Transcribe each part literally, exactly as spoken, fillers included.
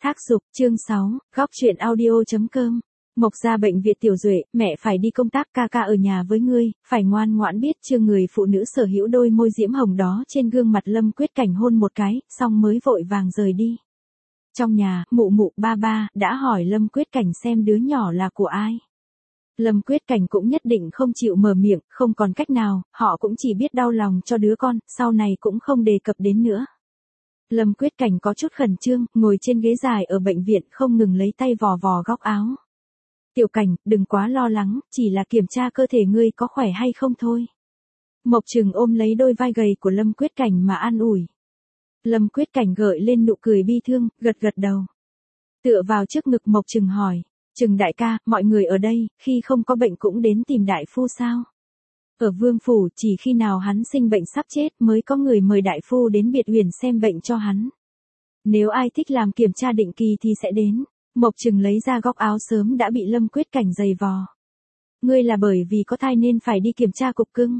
Thác Dục, chương sáu, góc truyện audio.com. Mộc gia bệnh viện Tiểu Duệ, mẹ phải đi công tác, ca ca ở nhà với ngươi, phải ngoan ngoãn biết chưa. Người phụ nữ sở hữu đôi môi diễm hồng đó trên gương mặt Lâm Quyết Cảnh hôn một cái, xong mới vội vàng rời đi. Trong nhà, mụ mụ, ba ba, đã hỏi Lâm Quyết Cảnh xem đứa nhỏ là của ai. Lâm Quyết Cảnh cũng nhất định không chịu mở miệng, không còn cách nào, họ cũng chỉ biết đau lòng cho đứa con, sau này cũng không đề cập đến nữa. Lâm Quyết Cảnh có chút khẩn trương, ngồi trên ghế dài ở bệnh viện không ngừng lấy tay vò vò góc áo. Tiểu Cảnh, đừng quá lo lắng, chỉ là kiểm tra cơ thể ngươi có khỏe hay không thôi. Mộc Trừng ôm lấy đôi vai gầy của Lâm Quyết Cảnh mà an ủi. Lâm Quyết Cảnh gợi lên nụ cười bi thương, gật gật đầu. Tựa vào trước ngực Mộc Trừng hỏi, Trừng đại ca, mọi người ở đây, khi không có bệnh cũng đến tìm đại phu sao? Ở Vương Phủ, chỉ khi nào hắn sinh bệnh sắp chết mới có người mời đại phu đến biệt uyển xem bệnh cho hắn. Nếu ai thích làm kiểm tra định kỳ thì sẽ đến. Mộc Trừng lấy ra góc áo sớm đã bị Lâm Quyết Cảnh giày vò. Ngươi là bởi vì có thai nên phải đi kiểm tra cục cưng.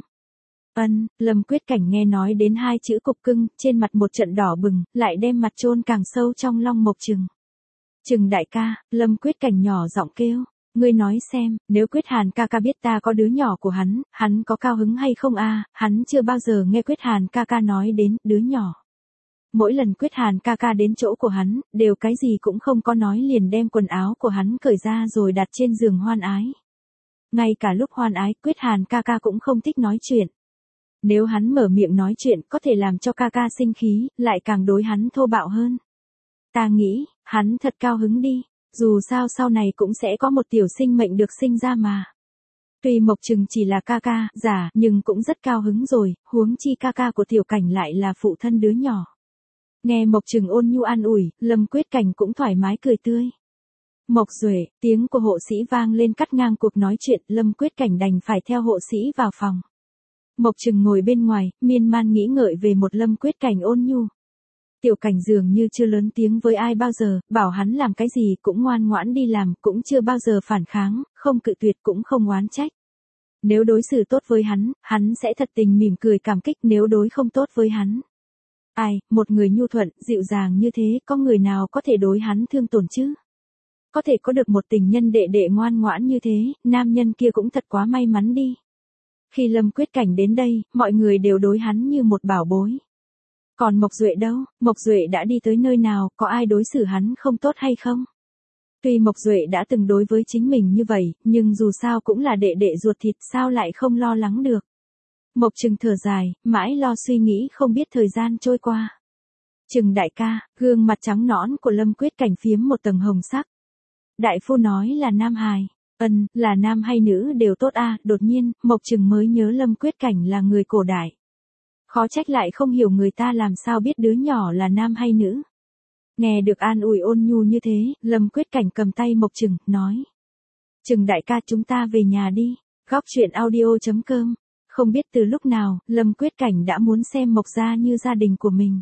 Ân, Lâm Quyết Cảnh nghe nói đến hai chữ cục cưng, trên mặt một trận đỏ bừng, lại đem mặt chôn càng sâu trong lòng Mộc Trừng. Trừng đại ca, Lâm Quyết Cảnh nhỏ giọng kêu. Ngươi nói xem, nếu Quyết Hàn ca ca biết ta có đứa nhỏ của hắn, hắn có cao hứng hay không a? Hắn chưa bao giờ nghe Quyết Hàn ca ca nói đến đứa nhỏ. Mỗi lần Quyết Hàn ca ca đến chỗ của hắn, đều cái gì cũng không có nói liền đem quần áo của hắn cởi ra rồi đặt trên giường hoan ái. Ngay cả lúc hoan ái, Quyết Hàn ca ca cũng không thích nói chuyện. Nếu hắn mở miệng nói chuyện có thể làm cho ca ca sinh khí, lại càng đối hắn thô bạo hơn. Ta nghĩ, hắn thật cao hứng đi. Dù sao sau này cũng sẽ có một tiểu sinh mệnh được sinh ra mà. Tuy Mộc Trừng chỉ là ca ca, giả, nhưng cũng rất cao hứng rồi, huống chi ca ca của Tiểu Cảnh lại là phụ thân đứa nhỏ. Nghe Mộc Trừng ôn nhu an ủi, Lâm Quyết Cảnh cũng thoải mái cười tươi. Mộc Duệ, tiếng của hộ sĩ vang lên cắt ngang cuộc nói chuyện, Lâm Quyết Cảnh đành phải theo hộ sĩ vào phòng. Mộc Trừng ngồi bên ngoài, miên man nghĩ ngợi về một Lâm Quyết Cảnh ôn nhu. Tiểu Cảnh dường như chưa lớn tiếng với ai bao giờ, bảo hắn làm cái gì cũng ngoan ngoãn đi làm, cũng chưa bao giờ phản kháng, không cự tuyệt cũng không oán trách. Nếu đối xử tốt với hắn, hắn sẽ thật tình mỉm cười cảm kích, nếu đối không tốt với hắn. Ai, một người nhu thuận, dịu dàng như thế, có người nào có thể đối hắn thương tổn chứ? Có thể có được một tình nhân đệ đệ ngoan ngoãn như thế, nam nhân kia cũng thật quá may mắn đi. Khi Lâm Quyết Cảnh đến đây, mọi người đều đối hắn như một bảo bối. Còn Mộc Duệ đâu, Mộc Duệ đã đi tới nơi nào, có ai đối xử hắn không tốt hay không? Tuy Mộc Duệ đã từng đối với chính mình như vậy, nhưng dù sao cũng là đệ đệ ruột thịt, sao lại không lo lắng được. Mộc Trừng thở dài, mãi lo suy nghĩ không biết thời gian trôi qua. Trừng đại ca, gương mặt trắng nõn của Lâm Quyết Cảnh phiếm một tầng hồng sắc. Đại phu nói là nam hài. Ân, là nam hay nữ đều tốt a. Đột nhiên, Mộc Trừng mới nhớ Lâm Quyết Cảnh là người cổ đại. Khó trách lại không hiểu người ta làm sao biết đứa nhỏ là nam hay nữ. Nghe được an ủi ôn nhu như thế, Lâm Quyết Cảnh cầm tay Mộc Trừng, nói. Trừng đại ca, chúng ta về nhà đi. Góc truyện audio.com. Không biết từ lúc nào, Lâm Quyết Cảnh đã muốn xem Mộc gia như gia đình của mình.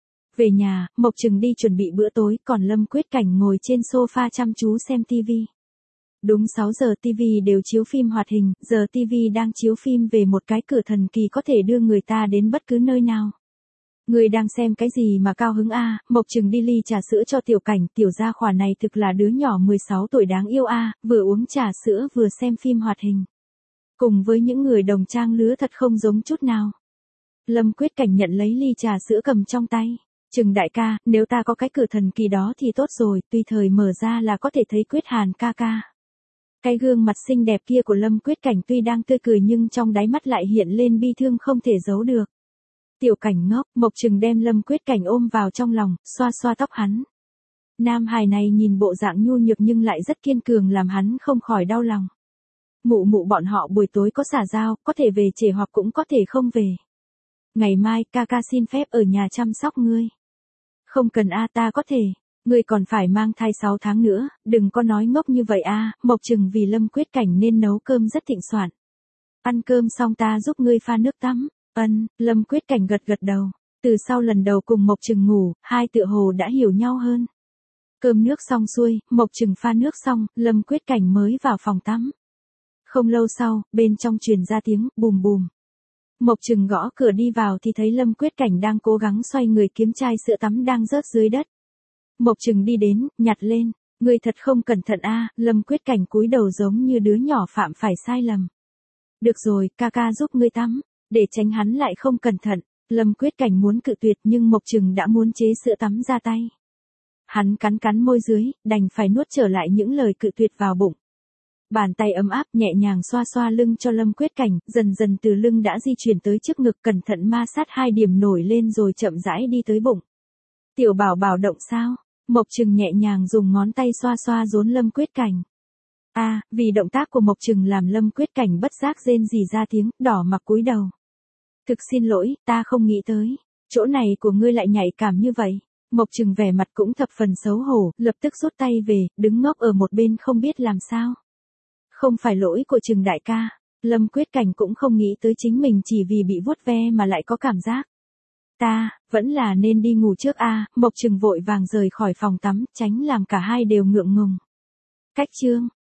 Về nhà, Mộc Trừng đi chuẩn bị bữa tối, còn Lâm Quyết Cảnh ngồi trên sofa chăm chú xem tivi. Đúng sáu giờ tivi đều chiếu phim hoạt hình, giờ tivi đang chiếu phim về một cái cửa thần kỳ có thể đưa người ta đến bất cứ nơi nào. Người đang xem cái gì mà cao hứng a? Mộc Trừng đi ly trà sữa cho Tiểu Cảnh, tiểu gia khỏa này thực là đứa nhỏ mười sáu tuổi đáng yêu a, vừa uống trà sữa vừa xem phim hoạt hình. Cùng với những người đồng trang lứa thật không giống chút nào. Lâm Quyết Cảnh nhận lấy ly trà sữa cầm trong tay. Trừng đại ca, nếu ta có cái cửa thần kỳ đó thì tốt rồi, tùy thời mở ra là có thể thấy Quyết Hàn ca ca. Cái gương mặt xinh đẹp kia của Lâm Quyết Cảnh tuy đang tươi cười nhưng trong đáy mắt lại hiện lên bi thương không thể giấu được. Tiểu Cảnh ngốc, Mộc Trừng đem Lâm Quyết Cảnh ôm vào trong lòng, xoa xoa tóc hắn. Nam hài này nhìn bộ dạng nhu nhược nhưng lại rất kiên cường làm hắn không khỏi đau lòng. Mụ mụ bọn họ buổi tối có xả giao, có thể về trễ hoặc cũng có thể không về. Ngày mai, ca ca xin phép ở nhà chăm sóc ngươi. Không cần a, ta có thể. Ngươi còn phải mang thai sáu tháng nữa, đừng có nói ngốc như vậy a. Mộc Trừng vì Lâm Quyết Cảnh nên nấu cơm rất thịnh soạn. Ăn cơm xong ta giúp ngươi pha nước tắm. Ân, Lâm Quyết Cảnh gật gật đầu. Từ sau lần đầu cùng Mộc Trừng ngủ, hai tựa hồ đã hiểu nhau hơn. Cơm nước xong xuôi, Mộc Trừng pha nước xong, Lâm Quyết Cảnh mới vào phòng tắm. Không lâu sau, bên trong truyền ra tiếng bùm bùm. Mộc Trừng gõ cửa đi vào thì thấy Lâm Quyết Cảnh đang cố gắng xoay người kiếm chai sữa tắm đang rớt dưới đất. Mộc Trừng đi đến, nhặt lên. Ngươi thật không cẩn thận a. Lâm Quyết Cảnh cúi đầu giống như đứa nhỏ phạm phải sai lầm. Được rồi, ca ca giúp ngươi tắm. Để tránh hắn lại không cẩn thận, Lâm Quyết Cảnh muốn cự tuyệt nhưng Mộc Trừng đã muốn chế sữa tắm ra tay. Hắn cắn cắn môi dưới, đành phải nuốt trở lại những lời cự tuyệt vào bụng. Bàn tay ấm áp nhẹ nhàng xoa xoa lưng cho Lâm Quyết Cảnh, dần dần từ lưng đã di chuyển tới trước ngực, cẩn thận ma sát hai điểm nổi lên rồi chậm rãi đi tới bụng. Tiểu bảo bảo động sao? Mộc Trừng nhẹ nhàng dùng ngón tay xoa xoa rốn Lâm Quyết Cảnh. A, à, vì động tác của Mộc Trừng làm Lâm Quyết Cảnh bất giác rên rỉ ra tiếng, đỏ mặt cúi đầu. Thực xin lỗi, ta không nghĩ tới, chỗ này của ngươi lại nhạy cảm như vậy. Mộc Trừng vẻ mặt cũng thập phần xấu hổ, lập tức rút tay về, đứng ngốc ở một bên không biết làm sao. Không phải lỗi của Trừng đại ca, Lâm Quyết Cảnh cũng không nghĩ tới chính mình chỉ vì bị vuốt ve mà lại có cảm giác. Ta, vẫn là nên đi ngủ trước a. Mộc Trừng vội vàng rời khỏi phòng tắm, tránh làm cả hai đều ngượng ngùng. Cách chương